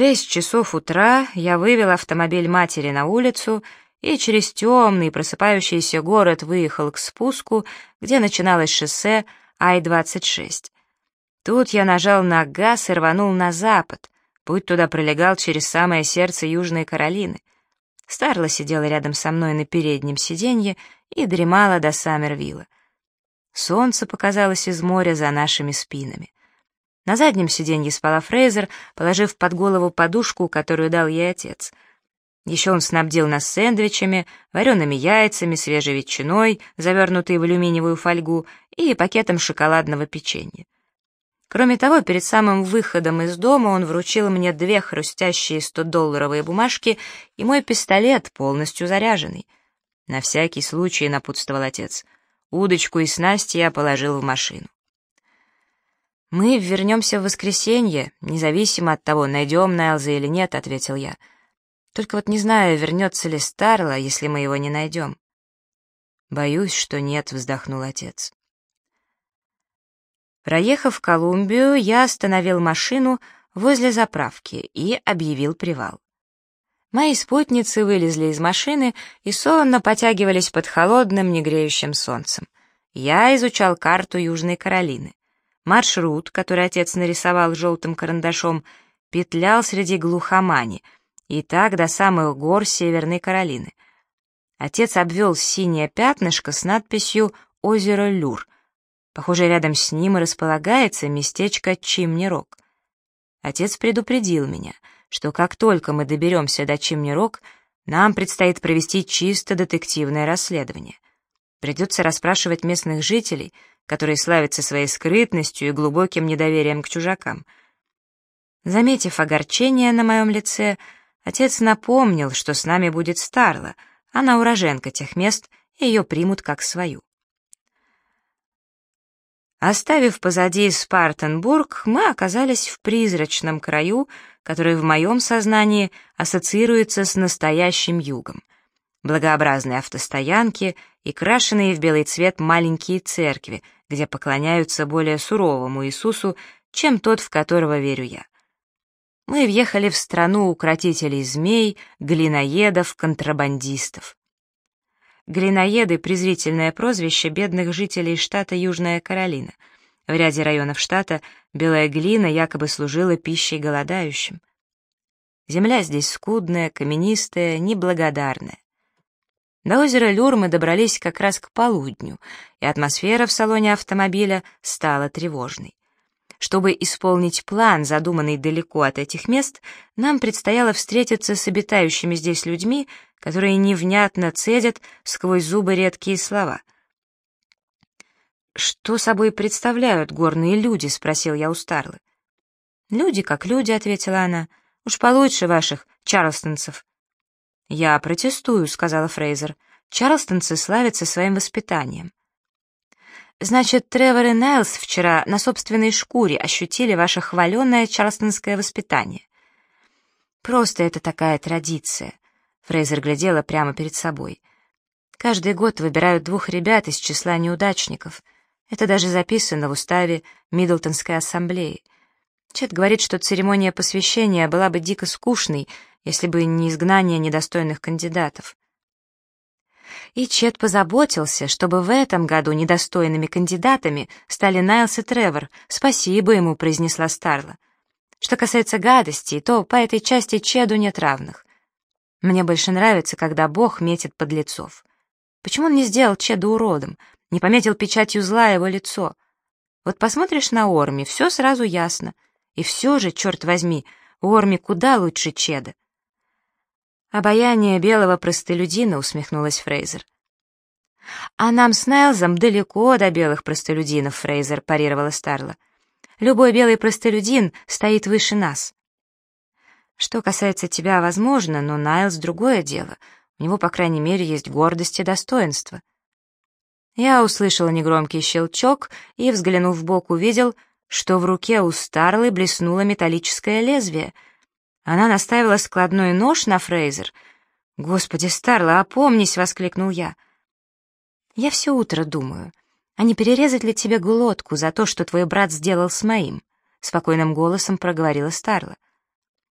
6 часов утра я вывел автомобиль матери на улицу и через темный просыпающийся город выехал к спуску, где начиналось шоссе Ай-26. Тут я нажал на газ и рванул на запад. Путь туда пролегал через самое сердце Южной Каролины. Старла сидела рядом со мной на переднем сиденье и дремала до Саммервилла. Солнце показалось из моря за нашими спинами. На заднем сиденье спала Фрейзер, положив под голову подушку, которую дал ей отец. Еще он снабдил нас сэндвичами, вареными яйцами, свежей ветчиной, завернутой в алюминиевую фольгу, и пакетом шоколадного печенья. Кроме того, перед самым выходом из дома он вручил мне 2 хрустящие 100-долларовые бумажки и мой пистолет, полностью заряженный. На всякий случай, напутствовал отец. Удочку и снасти я положил в машину. «Мы вернемся в воскресенье, независимо от того, найдем Найлза или нет», — ответил я. «Только вот не знаю, вернется ли Старла, если мы его не найдем». «Боюсь, что нет», — вздохнул отец. Проехав Колумбию, я остановил машину возле заправки и объявил привал. Мои спутницы вылезли из машины и сонно потягивались под холодным, негреющим солнцем. Я изучал карту Южной Каролины. Маршрут, который отец нарисовал желтым карандашом, петлял среди глухомани, и так до самых гор Северной Каролины. Отец обвел синее пятнышко с надписью «Озеро Люр». Похоже, рядом с ним и располагается местечко Чимни-Рок. Отец предупредил меня, что как только мы доберемся до Чимни-Рок, нам предстоит провести чисто детективное расследование. Придется расспрашивать местных жителей, которые славятся своей скрытностью и глубоким недоверием к чужакам. Заметив огорчение на моем лице, отец напомнил, что с нами будет Старла, она уроженка тех мест, и ее примут как свою. Оставив позади Спартенбург, мы оказались в призрачном краю, который в моем сознании ассоциируется с настоящим югом. Благообразные автостоянки и крашеные в белый цвет маленькие церкви, где поклоняются более суровому Иисусу, чем тот, в которого верю я. Мы въехали в страну укротителей змей, глиноедов, контрабандистов. Глиноеды — презрительное прозвище бедных жителей штата Южная Каролина. В ряде районов штата белая глина якобы служила пищей голодающим. Земля здесь скудная, каменистая, неблагодарная. До озера Люр мы добрались как раз к полудню, и атмосфера в салоне автомобиля стала тревожной. Чтобы исполнить план, задуманный далеко от этих мест, нам предстояло встретиться с обитающими здесь людьми, которые невнятно цедят сквозь зубы редкие слова. «Что собой представляют горные люди?» — спросил я у Старлы. «Люди как люди», — ответила она. «Уж получше ваших чарлстонцев». «Я протестую», — сказала Фрейзер. «Чарлстонцы славятся своим воспитанием». «Значит, Тревор и Найлз вчера на собственной шкуре ощутили ваше хваленое чарлстонское воспитание». «Просто это такая традиция», — Фрейзер глядела прямо перед собой. «Каждый год выбирают 2 ребят из числа неудачников. Это даже записано в уставе Миддлтонской ассамблеи. Чет говорит, что церемония посвящения была бы дико скучной, если бы не изгнание недостойных кандидатов. И Чет позаботился, чтобы в этом году недостойными кандидатами стали Найлз и Тревор. Спасибо ему», — произнесла Старла. «Что касается гадостей, то по этой части Чеду нет равных. Мне больше нравится, когда Бог метит подлецов. Почему он не сделал Чеда уродом, не пометил печатью зла его лицо? Вот посмотришь на Орми, все сразу ясно. И все же, черт возьми, Орми куда лучше Чеда». «Обаяние белого простолюдина», — усмехнулась Фрейзер. «А нам с Найлзом далеко до белых простолюдинов, Фрейзер», — парировала Старла. «Любой белый простолюдин стоит выше нас». «Что касается тебя, возможно, но Найлз — другое дело. У него, по крайней мере, есть гордость и достоинство». Я услышала негромкий щелчок и, взглянув вбок, увидел, что в руке у Старлы блеснуло металлическое лезвие. Она наставила складной нож на Фрейзер. «Господи, Старла, опомнись!» — воскликнул я. «Я все утро думаю, а не перерезать ли тебе глотку за то, что твой брат сделал с моим?» — спокойным голосом проговорила Старла.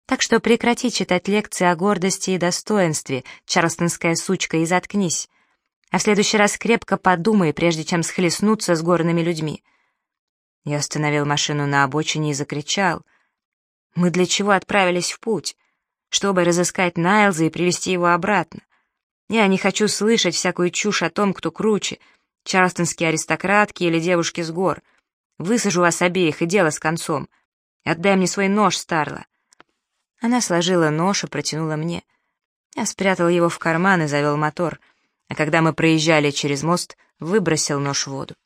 Так что прекрати читать лекции о гордости и достоинстве, чарльстонская сучка, и заткнись. А в следующий раз крепко подумай, прежде чем схлестнуться с горными людьми». Я остановил машину на обочине и закричал: «Мы для чего отправились в путь? Чтобы разыскать Найлза и привести его обратно. Я не хочу слышать всякую чушь о том, кто круче, чарльстонские аристократки или девушки с гор. Высажу вас обеих, и дело с концом. Отдай мне свой нож, Старла». Она сложила нож и протянула мне. Я спрятал его в карман и завел мотор, а когда мы проезжали через мост, выбросил нож в воду.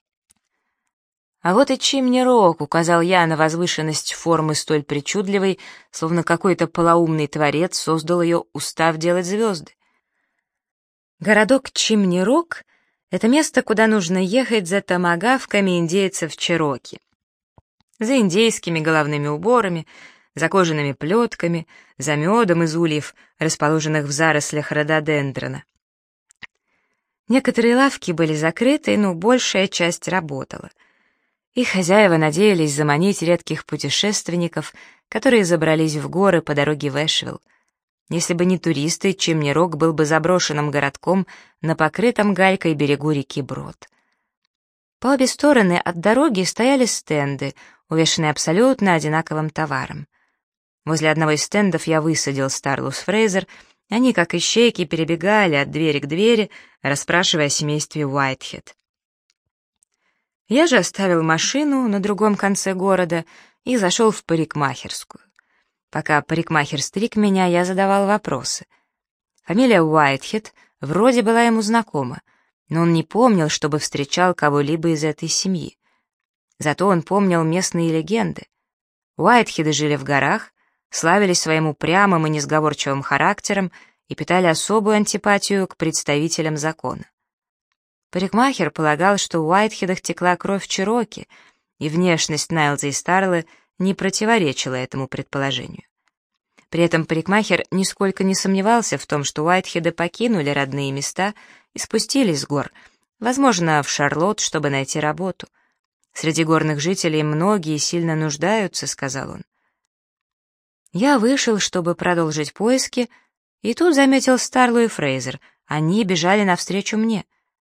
«А вот и Чимни-Рок», — указал я на возвышенность формы столь причудливой, словно какой-то полоумный творец создал ее, устав делать звезды. Городок Чимни-Рок — это место, куда нужно ехать за томагавками индейцев Чероки, за индейскими головными уборами, за кожаными плетками, за медом из ульев, расположенных в зарослях рододендрона. Некоторые лавки были закрыты, но большая часть работала. И хозяева надеялись заманить редких путешественников, которые забрались в горы по дороге в Эшвилл. Если бы не туристы, Чимни-Рок был бы заброшенным городком на покрытом галькой берегу реки Брод. По обе стороны от дороги стояли стенды, увешанные абсолютно одинаковым товаром. Возле одного из стендов я высадил Старлу с Фрейзер, они, как ищейки, перебегали от двери к двери, расспрашивая о семействе Уайтхед. Я же оставил машину на другом конце города и зашел в парикмахерскую. Пока парикмахер стриг меня, я задавал вопросы. Фамилия Уайтхед вроде была ему знакома, но он не помнил, чтобы встречал кого-либо из этой семьи. Зато он помнил местные легенды. Уайтхеды жили в горах, славились своим упрямым и несговорчивым характером и питали особую антипатию к представителям закона. Парикмахер полагал, что в Уайтхедах текла кровь Чероки, и внешность Найлза и Старлы не противоречила этому предположению. При этом парикмахер нисколько не сомневался в том, что Уайтхеды покинули родные места и спустились с гор, возможно, в Шарлотт, чтобы найти работу. «Среди горных жителей многие сильно нуждаются», — сказал он. Я вышел, чтобы продолжить поиски, и тут заметил Старлу и Фрейзер. Они бежали навстречу мне.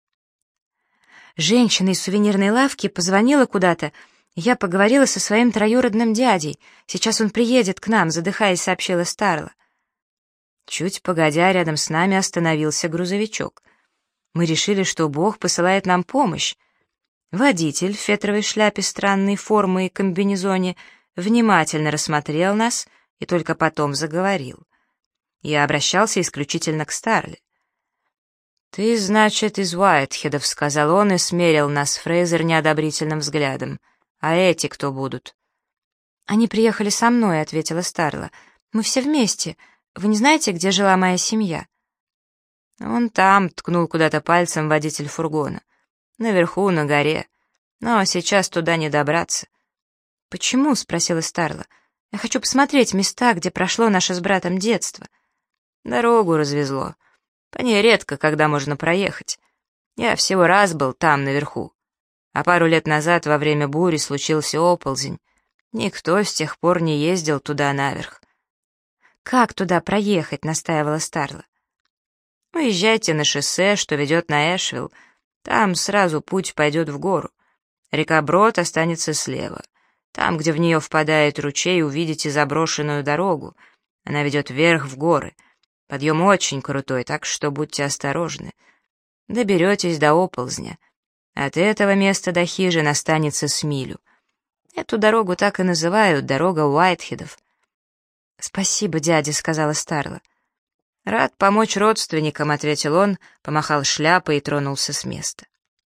Женщина из сувенирной лавки позвонила куда-то. Я поговорила со своим троюродным дядей. Сейчас он приедет к нам, задыхаясь, сообщила Старла. Чуть погодя, рядом с нами остановился грузовичок. Мы решили, что Бог посылает нам помощь. Водитель в фетровой шляпе странной формы и комбинезоне внимательно рассмотрел нас и только потом заговорил. Я обращался исключительно к Старле. «Ты, значит, из Уайтхедов», — сказал он и смерил нас Фрейзер неодобрительным взглядом. «А эти кто будут?» «Они приехали со мной», — ответила Старла. «Мы все вместе. Вы не знаете, где жила моя семья?» «Вон там», — ткнул куда-то пальцем водитель фургона. «Наверху, на горе. Но сейчас туда не добраться». «Почему?» — спросила Старла. «Я хочу посмотреть места, где прошло наше с братом детство». «Дорогу развезло. По ней редко, когда можно проехать. Я всего раз был там, наверху. А пару лет назад, во время бури, случился оползень. Никто с тех пор не ездил туда наверх». «Как туда проехать?» — настаивала Старла. «Уезжайте на шоссе, что ведет на Эшвилл. Там сразу путь пойдет в гору. Река Брод останется слева. Там, где в нее впадает ручей, увидите заброшенную дорогу. Она ведет вверх в горы. Подъем очень крутой, так что будьте осторожны. Доберетесь до оползня. От этого места до хижин останется с милю. Эту дорогу так и называют «дорога Уайтхедов». «Спасибо, дядя», — сказала Старла. «Рад помочь родственникам», — ответил он, помахал шляпой и тронулся с места.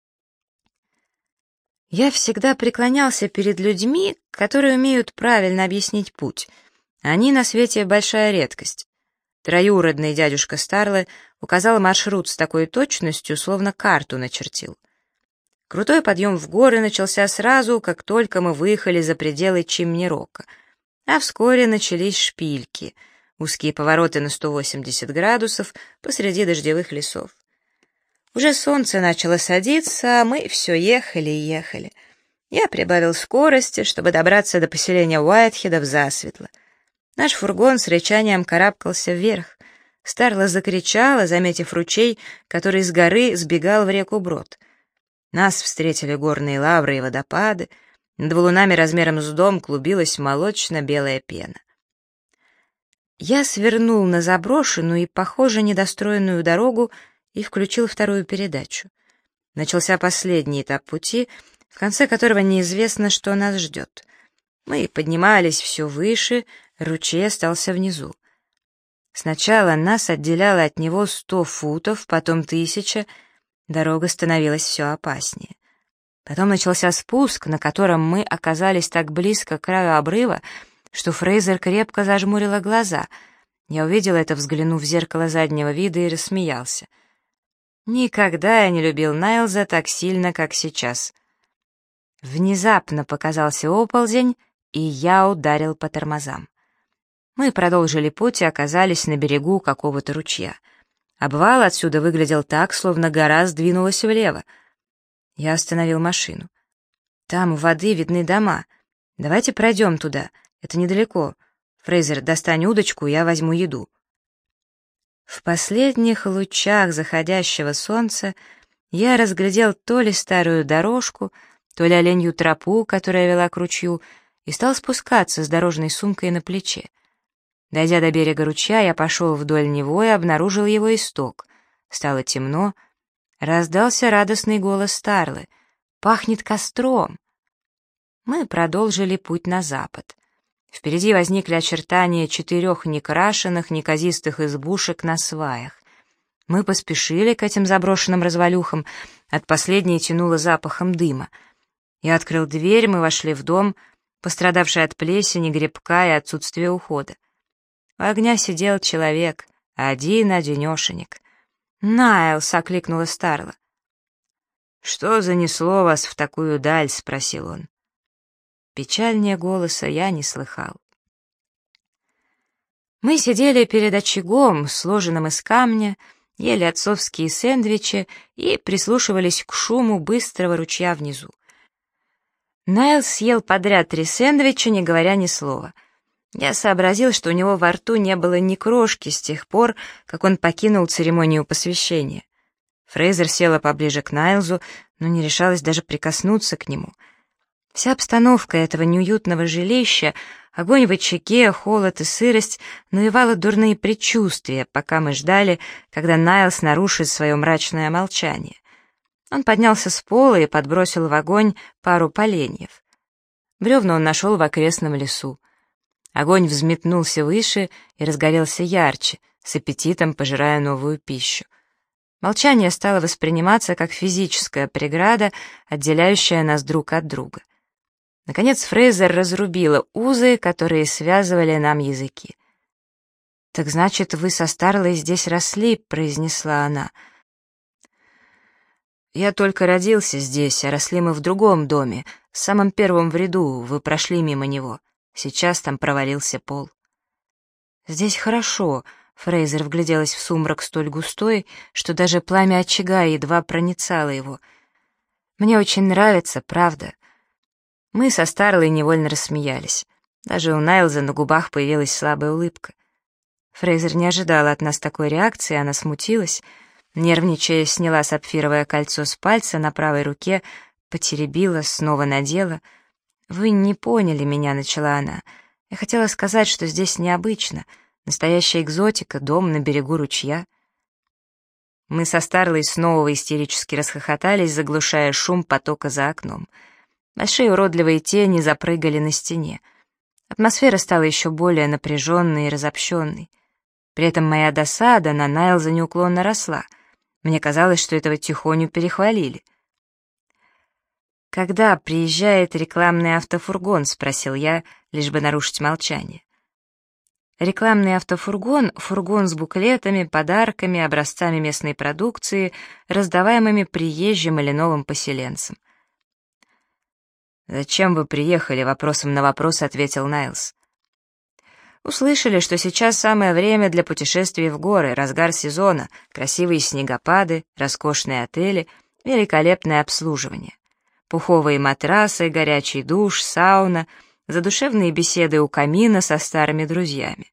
Я всегда преклонялся перед людьми, которые умеют правильно объяснить путь. Они на свете большая редкость. Троюродный дядюшка Старлы указал маршрут с такой точностью, словно карту начертил. Крутой подъем в горы начался сразу, как только мы выехали за пределы Чимни-Рока, а вскоре начались шпильки, узкие повороты на 180 градусов посреди дождевых лесов. Уже солнце начало садиться, а мы все ехали и ехали. Я прибавил скорости, чтобы добраться до поселения Уайтхедов засветло. Наш фургон с рычанием карабкался вверх. Старла закричала, заметив ручей, который с горы сбегал в реку Брод. Нас встретили горные лавры и водопады. Над валунами размером с дом клубилась молочно-белая пена. Я свернул на заброшенную и, похоже, недостроенную дорогу и включил вторую передачу. Начался последний этап пути, в конце которого неизвестно, что нас ждет. Мы поднимались все выше, ручей остался внизу. Сначала нас отделяло от него 100 футов, потом 1000, дорога становилась все опаснее. Потом начался спуск, на котором мы оказались так близко к краю обрыва, что Фрейзер крепко зажмурила глаза. Я увидел это, взглянув в зеркало заднего вида, и рассмеялся. Никогда я не любил Найлза так сильно, как сейчас. Внезапно показался оползень, и я ударил по тормозам. Мы продолжили путь и оказались на берегу какого-то ручья. Обвал отсюда выглядел так, словно гора сдвинулась влево. Я остановил машину. Там у воды видны дома. Давайте пройдем туда. Это недалеко. Фрейзер, достань удочку, я возьму еду. В последних лучах заходящего солнца я разглядел то ли старую дорожку, то ли оленью тропу, которая вела к ручью, и стал спускаться с дорожной сумкой на плече. Дойдя до берега ручья, я пошел вдоль него и обнаружил его исток. Стало темно. Раздался радостный голос Старлы. «Пахнет костром!» Мы продолжили путь на запад. Впереди возникли очертания 4 некрашенных, неказистых избушек на сваях. Мы поспешили к этим заброшенным развалюхам, от последней тянуло запахом дыма. Я открыл дверь, мы вошли в дом, пострадавший от плесени, грибка и отсутствия ухода. У огня сидел человек, один-одинешенек. «Найлс!» — окликнула Старла. «Что занесло вас в такую даль?» — спросил он. Печальнее голоса я не слыхал. Мы сидели перед очагом, сложенным из камня, ели отцовские сэндвичи и прислушивались к шуму быстрого ручья внизу. Найлс съел подряд 3 сэндвича, не говоря ни слова. Я сообразил, что у него во рту не было ни крошки с тех пор, как он покинул церемонию посвящения. Фрейзер села поближе к Найлзу, но не решалась даже прикоснуться к нему. Вся обстановка этого неуютного жилища, огонь в очаге, холод и сырость навевала дурные предчувствия, пока мы ждали, когда Найлс нарушит свое мрачное молчание. Он поднялся с пола и подбросил в огонь пару поленьев. Бревна он нашел в окрестном лесу. Огонь взметнулся выше и разгорелся ярче, с аппетитом пожирая новую пищу. Молчание стало восприниматься как физическая преграда, отделяющая нас друг от друга. Наконец Фрейзер разрубила узы, которые связывали нам языки. «Так значит, вы со Старлой здесь росли», — произнесла она. «Я только родился здесь, а росли мы в другом доме, в самом первом в ряду, вы прошли мимо него. Сейчас там провалился пол». «Здесь хорошо», — Фрейзер вгляделась в сумрак столь густой, что даже пламя очага едва проницало его. «Мне очень нравится, правда». Мы со Старлой невольно рассмеялись. Даже у Найлза на губах появилась слабая улыбка. Фрейзер не ожидала от нас такой реакции, она смутилась. Нервничая, сняла сапфировое кольцо с пальца на правой руке, потеребила, снова надела. «Вы не поняли меня», — начала она. «Я хотела сказать, что здесь необычно. Настоящая экзотика, дом на берегу ручья». Мы со Старлой снова истерически расхохотались, заглушая шум потока за окном. Большие уродливые тени запрыгали на стене. Атмосфера стала еще более напряженной и разобщенной. При этом моя досада на Найлза неуклонно росла. Мне казалось, что этого тихоню перехвалили. «Когда приезжает рекламный автофургон?» — спросил я, лишь бы нарушить молчание. Рекламный автофургон — фургон с буклетами, подарками, образцами местной продукции, раздаваемыми приезжим или новым поселенцам. «Зачем вы приехали?» — вопросом на вопрос ответил Найлз. «Услышали, что сейчас самое время для путешествий в горы, разгар сезона, красивые снегопады, роскошные отели, великолепное обслуживание. Пуховые матрасы, горячий душ, сауна, задушевные беседы у камина со старыми друзьями.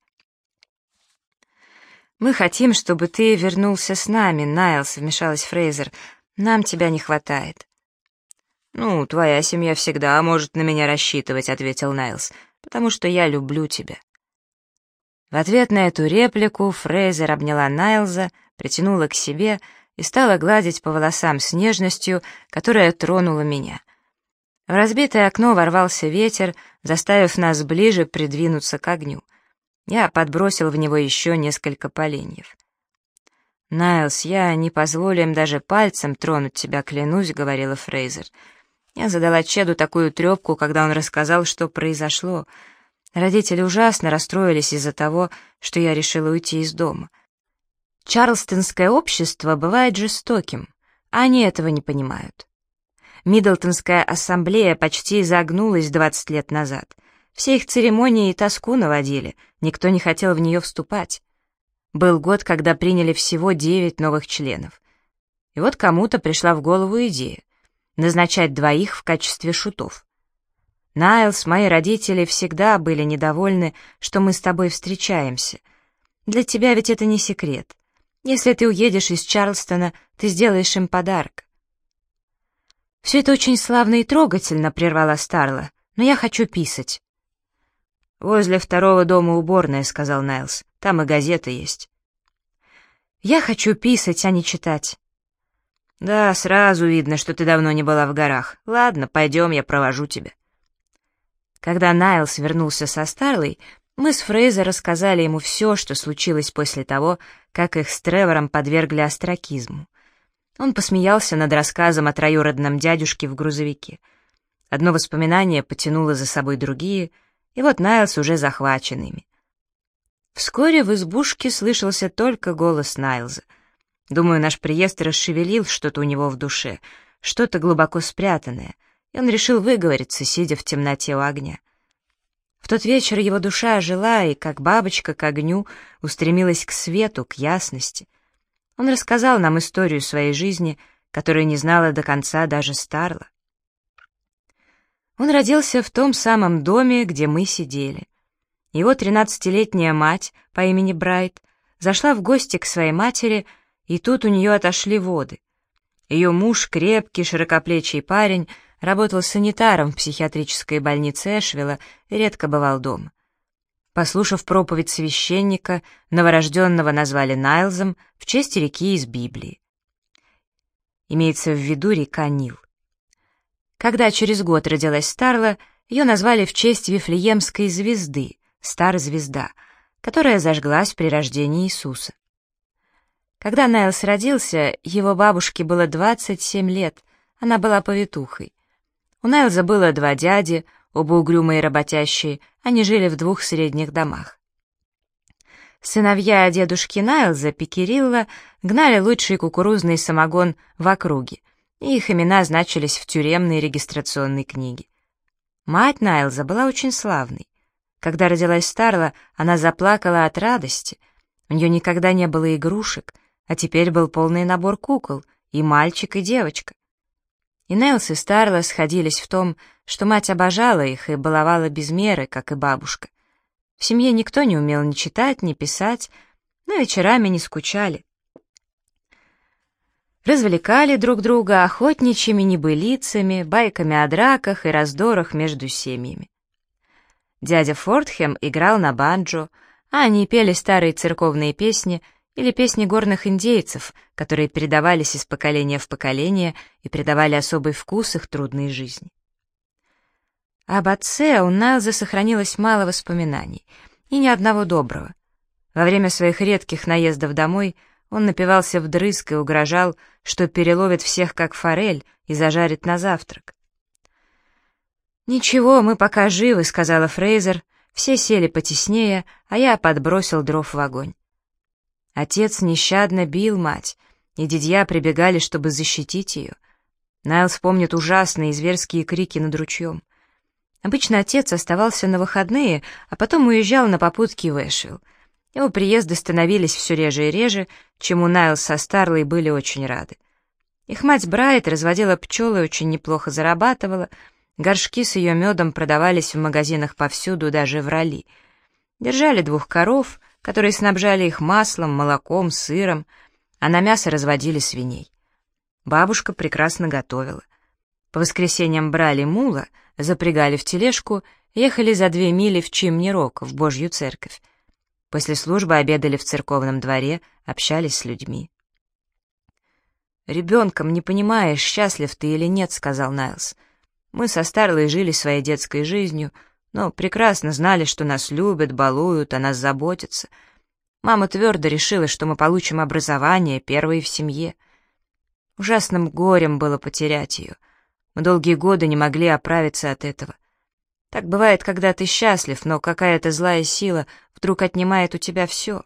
«Мы хотим, чтобы ты вернулся с нами, Найлс», — вмешалась Фрейзер. «Нам тебя не хватает». «Ну, твоя семья всегда может на меня рассчитывать», — ответил Найлс, «потому что я люблю тебя». В ответ на эту реплику Фрейзер обняла Найлза, притянула к себе и стала гладить по волосам с нежностью, которая тронула меня. В разбитое окно ворвался ветер, заставив нас ближе придвинуться к огню. Я подбросил в него еще несколько поленьев. «Найлс, я не позволю им даже пальцем тронуть тебя, клянусь», — говорила Фрейзер. Я задала Чеду такую трепку, когда он рассказал, что произошло. Родители ужасно расстроились из-за того, что я решила уйти из дома. Чарлстонское общество бывает жестоким, а они этого не понимают. Миддлтонская ассамблея почти загнулась 20 лет назад. Все их церемонии и тоску наводили, никто не хотел в нее вступать. Был год, когда приняли всего 9 новых членов. И вот кому-то пришла в голову идея назначать 2 в качестве шутов. Найлс, мои родители всегда были недовольны, что мы с тобой встречаемся. Для тебя ведь это не секрет. Если ты уедешь из Чарлстона, ты сделаешь им подарок. «Все это очень славно и трогательно», — прервала Старла, «но я хочу писать». «Возле 2-го дома уборная», — сказал Найлс. «Там и газета есть». «Я хочу писать, а не читать». «Да, сразу видно, что ты давно не была в горах. Ладно, пойдем, я провожу тебя». Когда Найлс вернулся со Старлой, мы с Фрейзер рассказали ему все, что случилось после того, как их с Тревором подвергли остракизму. Он посмеялся над рассказом о троюродном дядюшке в грузовике. Одно воспоминание потянуло за собой другие, и вот Найлс уже захвачен ими. Вскоре в избушке слышался только голос Найлза. Думаю, наш приезд расшевелил что-то у него в душе, что-то глубоко спрятанное, и он решил выговориться, сидя в темноте у огня. В тот вечер его душа ожила и, как бабочка к огню, устремилась к свету, к ясности. Он рассказал нам историю своей жизни, которую не знала до конца даже Старла. Он родился в том самом доме, где мы сидели. Его 13-летняя мать по имени Брайт зашла в гости к своей матери, и тут у нее отошли воды. Ее муж, крепкий, широкоплечий парень, работал санитаром в психиатрической больнице Эшвилла и редко бывал дома. Послушав проповедь священника, новорожденного назвали Найлзом в честь реки из Библии. Имеется в виду река Нил. Когда через год родилась Старла, ее назвали в честь Вифлеемской звезды, Стар-звезда, которая зажглась при рождении Иисуса. Когда Найлс родился, его бабушке было 27 лет, она была повитухой. У Найлза было 2 дяди, оба угрюмые и работящие, они жили в 2 средних домах. Сыновья дедушки Найлза, Пикерилла, гнали лучший кукурузный самогон в округе, и их имена значились в тюремной регистрационной книге. Мать Найлза была очень славной. Когда родилась Старла, она заплакала от радости. У нее никогда не было игрушек, а теперь был полный набор кукол, и мальчик, и девочка. И Найлс и Старла сходились в том, что мать обожала их и баловала без меры, как и бабушка. В семье никто не умел ни читать, ни писать, но вечерами не скучали. Развлекали друг друга охотничьими небылицами, байками о драках и раздорах между семьями. Дядя Фортхэм играл на банджо, а они пели старые церковные песни или песни горных индейцев, которые передавались из поколения в поколение и придавали особый вкус их трудной жизни. Об отце у Найлза сохранилось мало воспоминаний, и ни одного доброго. Во время своих редких наездов домой он напивался вдрызг и угрожал, что переловит всех как форель и зажарит на завтрак. «Ничего, мы пока живы», — сказала Фрейзер. Все сели потеснее, а я подбросил дров в огонь. Отец нещадно бил мать, и дядья прибегали, чтобы защитить ее. Найлс помнит ужасные зверские крики над ручьем. Обычно отец оставался на выходные, а потом уезжал на попутки в Эшвилл. Его приезды становились все реже и реже, чему Найлс со Старлой были очень рады. Их мать Брайт разводила пчел и очень неплохо зарабатывала, Горшки с ее медом продавались в магазинах повсюду, даже в Ралли. Держали 2 коров, которые снабжали их маслом, молоком, сыром, а на мясо разводили свиней. Бабушка прекрасно готовила. По воскресеньям брали мула, запрягали в тележку, ехали за 2 мили в Чимни-Рок, в Божью церковь. После службы обедали в церковном дворе, общались с людьми. «Ребенком не понимаешь, счастлив ты или нет», — сказал Найлс. «Мы со Старлой жили своей детской жизнью, но прекрасно знали, что нас любят, балуют, о нас заботятся. Мама твердо решила, что мы получим образование, первое в семье. Ужасным горем было потерять ее. Мы долгие годы не могли оправиться от этого. Так бывает, когда ты счастлив, но какая-то злая сила вдруг отнимает у тебя все».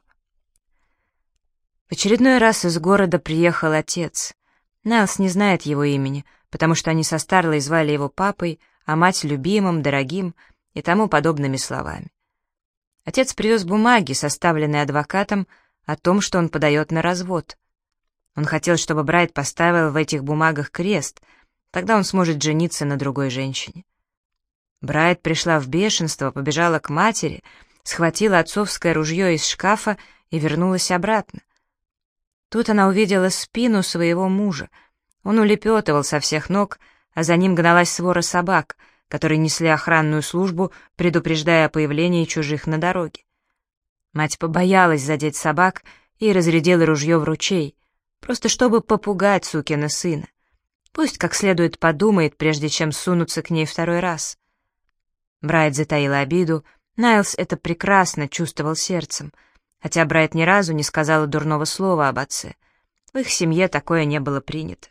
В очередной раз из города приехал отец. Найлс не знает его имени, потому что они со Старлой звали его папой, а мать — любимым, дорогим и тому подобными словами. Отец привез бумаги, составленные адвокатом, о том, что он подает на развод. Он хотел, чтобы Брайт поставил в этих бумагах крест, тогда он сможет жениться на другой женщине. Брайт пришла в бешенство, побежала к матери, схватила отцовское ружье из шкафа и вернулась обратно. Тут она увидела спину своего мужа. Он улепетывал со всех ног, а за ним гналась свора собак, которые несли охранную службу, предупреждая о появлении чужих на дороге. Мать побоялась задеть собак и разрядила ружье в ручей, просто чтобы попугать сукина сына. Пусть как следует подумает, прежде чем сунуться к ней второй раз. Брайт затаила обиду, Найлс это прекрасно чувствовал сердцем, хотя Брайт ни разу не сказала дурного слова об отце. В их семье такое не было принято.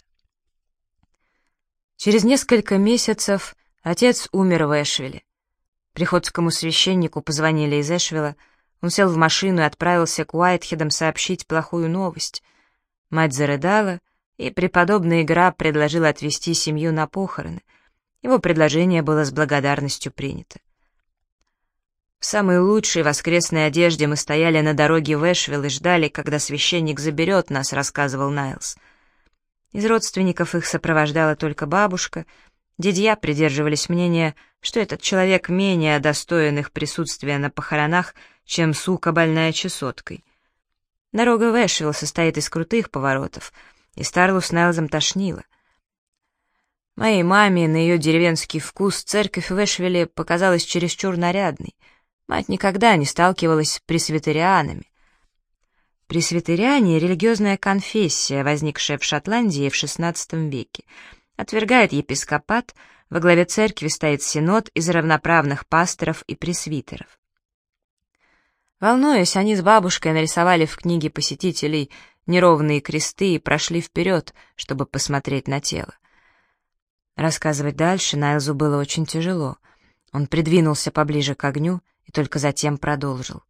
Через несколько месяцев отец умер в Эшвилле. Приходскому священнику позвонили из Эшвилла, он сел в машину и отправился к Уайтхедам сообщить плохую новость. Мать зарыдала, и преподобный Граб предложил отвезти семью на похороны. Его предложение было с благодарностью принято. В самой лучшей воскресной одежде мы стояли на дороге в Эшвилл и ждали, когда священник заберет нас, рассказывал Найлс. Из родственников их сопровождала только бабушка. Дядья придерживались мнения, что этот человек менее достоин их присутствия на похоронах, чем сука, больная чесоткой. Дорога в Эшвилл состоит из крутых поворотов, и Старлу с Найлзом тошнило. Моей маме на ее деревенский вкус церковь в Эшвилле показалась чересчур нарядной. Мать никогда не сталкивалась с пресвитерианами. Пресвитериане — религиозная конфессия, возникшая в Шотландии в XVI веке. Отвергает епископат, во главе церкви стоит синод из равноправных пасторов и пресвитеров. Волнуясь, они с бабушкой нарисовали в книге посетителей неровные кресты и прошли вперед, чтобы посмотреть на тело. Рассказывать дальше Найлзу было очень тяжело. Он придвинулся поближе к огню и только затем продолжил.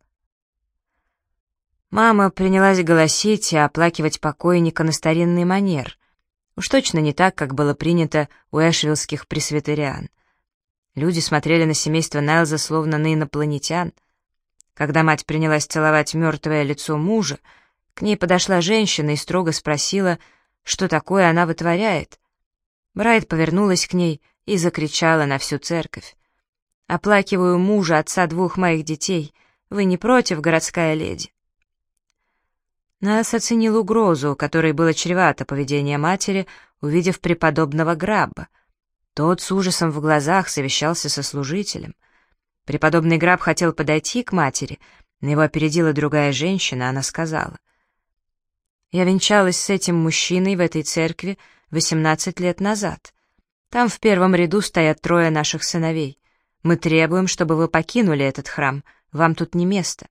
Мама принялась голосить и оплакивать покойника на старинный манер. Уж точно не так, как было принято у эшвиллских пресвитериан. Люди смотрели на семейство Найлза словно на инопланетян. Когда мать принялась целовать мертвое лицо мужа, к ней подошла женщина и строго спросила, что такое она вытворяет. Брайт повернулась к ней и закричала на всю церковь. «Оплакиваю мужа, отца 2 моих детей. Вы не против, городская леди?» Найлс оценил угрозу, которой было чревато поведение матери, увидев преподобного Грабба. Тот с ужасом в глазах совещался со служителем. Преподобный Грабб хотел подойти к матери, но его опередила другая женщина, она сказала: «Я венчалась с этим мужчиной в этой церкви 18 лет назад. Там в первом ряду стоят 3 наших сыновей. Мы требуем, чтобы вы покинули этот храм, вам тут не место».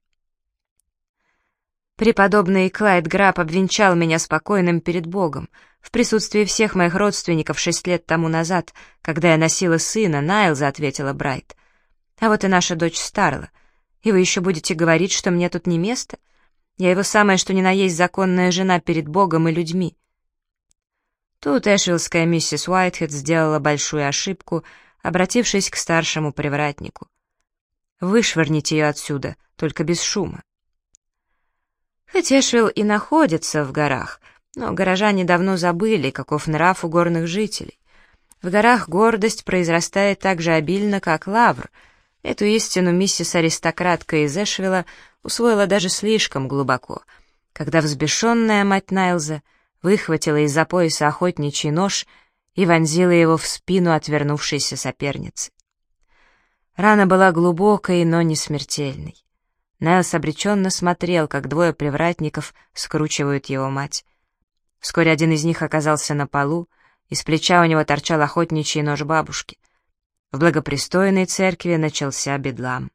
Преподобный Клайд Грабб обвенчал меня спокойным перед Богом, в присутствии всех моих родственников 6 лет тому назад, когда я носила сына, Найлза, ответила Брайт. А вот и наша дочь Старла. И вы еще будете говорить, что мне тут не место? Я его самое что ни на есть законная жена перед Богом и людьми. Тут эшвиллская миссис Уайтхед сделала большую ошибку, обратившись к старшему привратнику. «Вышвырните ее отсюда, только без шума». Хоть Эшвилл и находится в горах, но горожане давно забыли, каков нрав у горных жителей. В горах гордость произрастает так же обильно, как лавр. Эту истину миссис-аристократка из Эшвилла усвоила даже слишком глубоко, когда взбешенная мать Найлза выхватила из-за пояса охотничий нож и вонзила его в спину отвернувшейся соперницы. Рана была глубокой, но не смертельной. Найлз обреченно смотрел, как двое привратников скручивают его мать. Вскоре один из них оказался на полу, из плеча у него торчал охотничий нож бабушки. В благопристойной церкви начался бедлам.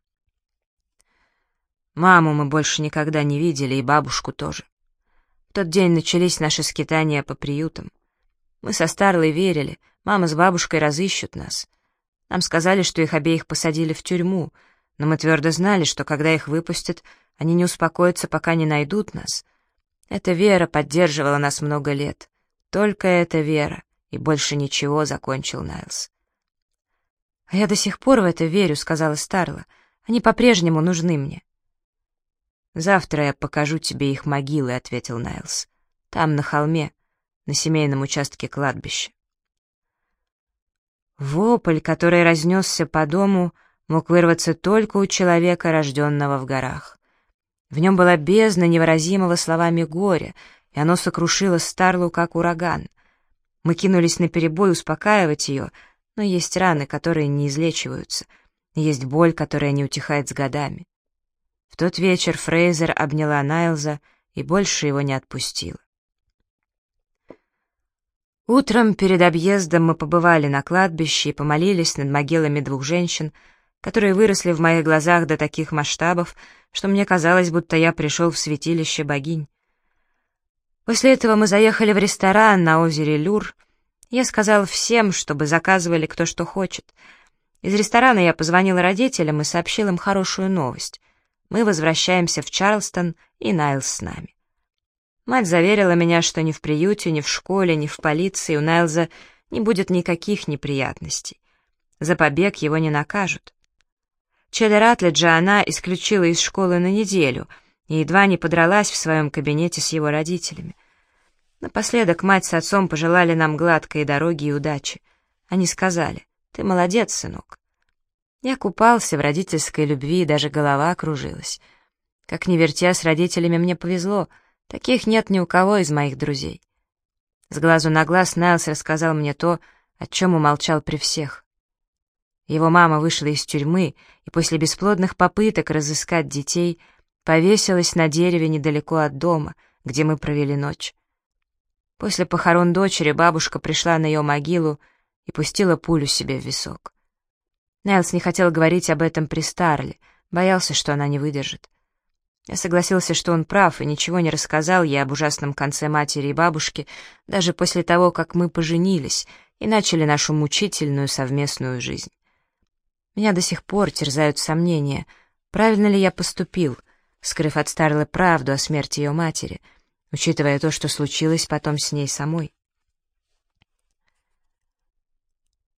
Маму мы больше никогда не видели, и бабушку тоже. В тот день начались наши скитания по приютам. Мы со Старлой верили, мама с бабушкой разыщут нас. Нам сказали, что их обеих посадили в тюрьму, но мы твердо знали, что когда их выпустят, они не успокоятся, пока не найдут нас. Эта вера поддерживала нас много лет. Только эта вера, и больше ничего, — закончил Найлз. «А я до сих пор в это верю», — сказала Старла. «Они по-прежнему нужны мне». «Завтра я покажу тебе их могилы», — ответил Найлз. «Там, на холме, на семейном участке кладбища». Вопль, который разнесся по дому, мог вырваться только у человека, рожденного в горах. В нем была бездна невыразимого словами горя, и оно сокрушило Старлу, как ураган. Мы кинулись наперебой успокаивать ее, но есть раны, которые не излечиваются, и есть боль, которая не утихает с годами. В тот вечер Фрейзер обняла Найлза и больше его не отпустила. Утром перед объездом мы побывали на кладбище и помолились над могилами двух женщин, которые выросли в моих глазах до таких масштабов, что мне казалось, будто я пришел в святилище богинь. После этого мы заехали в ресторан на озере Люр. Я сказал всем, чтобы заказывали кто что хочет. Из ресторана я позвонил родителям и сообщил им хорошую новость. Мы возвращаемся в Чарлстон, и Найлз с нами. Мать заверила меня, что ни в приюте, ни в школе, ни в полиции у Найлза не будет никаких неприятностей. За побег его не накажут. Челли Ратлиджа она исключила из школы на неделю и едва не подралась в своем кабинете с его родителями. Напоследок мать с отцом пожелали нам гладкой дороги и удачи. Они сказали: «Ты молодец, сынок». Я купался в родительской любви, и даже голова кружилась. Как ни вертя, с родителями мне повезло, таких нет ни у кого из моих друзей. С глазу на глаз Найлз рассказал мне то, о чем умолчал при всех. Его мама вышла из тюрьмы и после бесплодных попыток разыскать детей повесилась на дереве недалеко от дома, где мы провели ночь. После похорон дочери бабушка пришла на ее могилу и пустила пулю себе в висок. Найлз не хотел говорить об этом при Старле, боялся, что она не выдержит. Я согласился, что он прав, и ничего не рассказал ей об ужасном конце матери и бабушки, даже после того, как мы поженились и начали нашу мучительную совместную жизнь. Меня до сих пор терзают сомнения, правильно ли я поступил, скрыв от Старлы правду о смерти ее матери, учитывая то, что случилось потом с ней самой.